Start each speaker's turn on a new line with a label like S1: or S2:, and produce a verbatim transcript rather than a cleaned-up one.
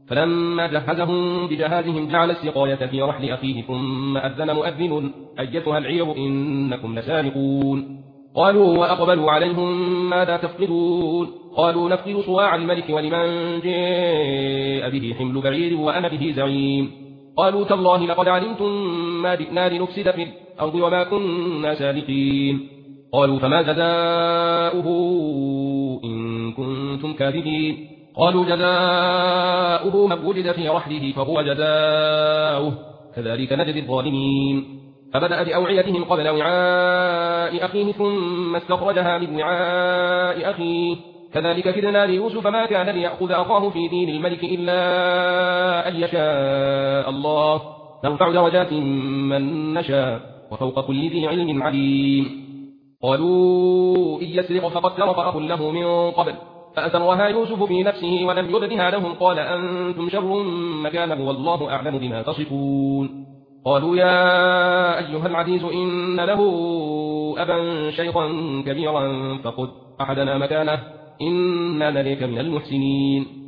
S1: فلما جهزهم بجهازهم جعل السقاية في رحل أخيه ثم أذن مؤذن أيتها العير إنكم لسارقون. قالوا وأقبلوا عليهم ماذا تفقدون؟ قالوا نفقد صواع الملك ولمن جاء به حمل بعير وأنا به زعيم. قالوا تالله لقد علمتم ما جئنا لنفسد في الأرض وما كنا سابقين. قالوا فما جزاؤه إن كنتم كاذبين؟ قالوا جزاؤه من وجد في رحله فهو جزاؤه كذلك نجزي الظالمين. فبدأ بأوعيتهم قبل وعاء أخيه ثم استخرجها من وعاء أخيه كذلك كدنا ليوسف ما كان ليأخذ أخاه في دين الملك إلا أن يشاء الله نرفع درجات من نشاء وفوق كل ذي علم عليم. قالوا إن يسرق فقد سرق أخ له من قبل فأسرها يوسف في نفسه ولم يبدها لهم قال أنتم شر مكانا والله أعلم بما تصفون. قالوا يا أيها العزيز إن له أبا شيخا كبيرا فخذ أحدنا مكانه إنا نريك من المحسنين.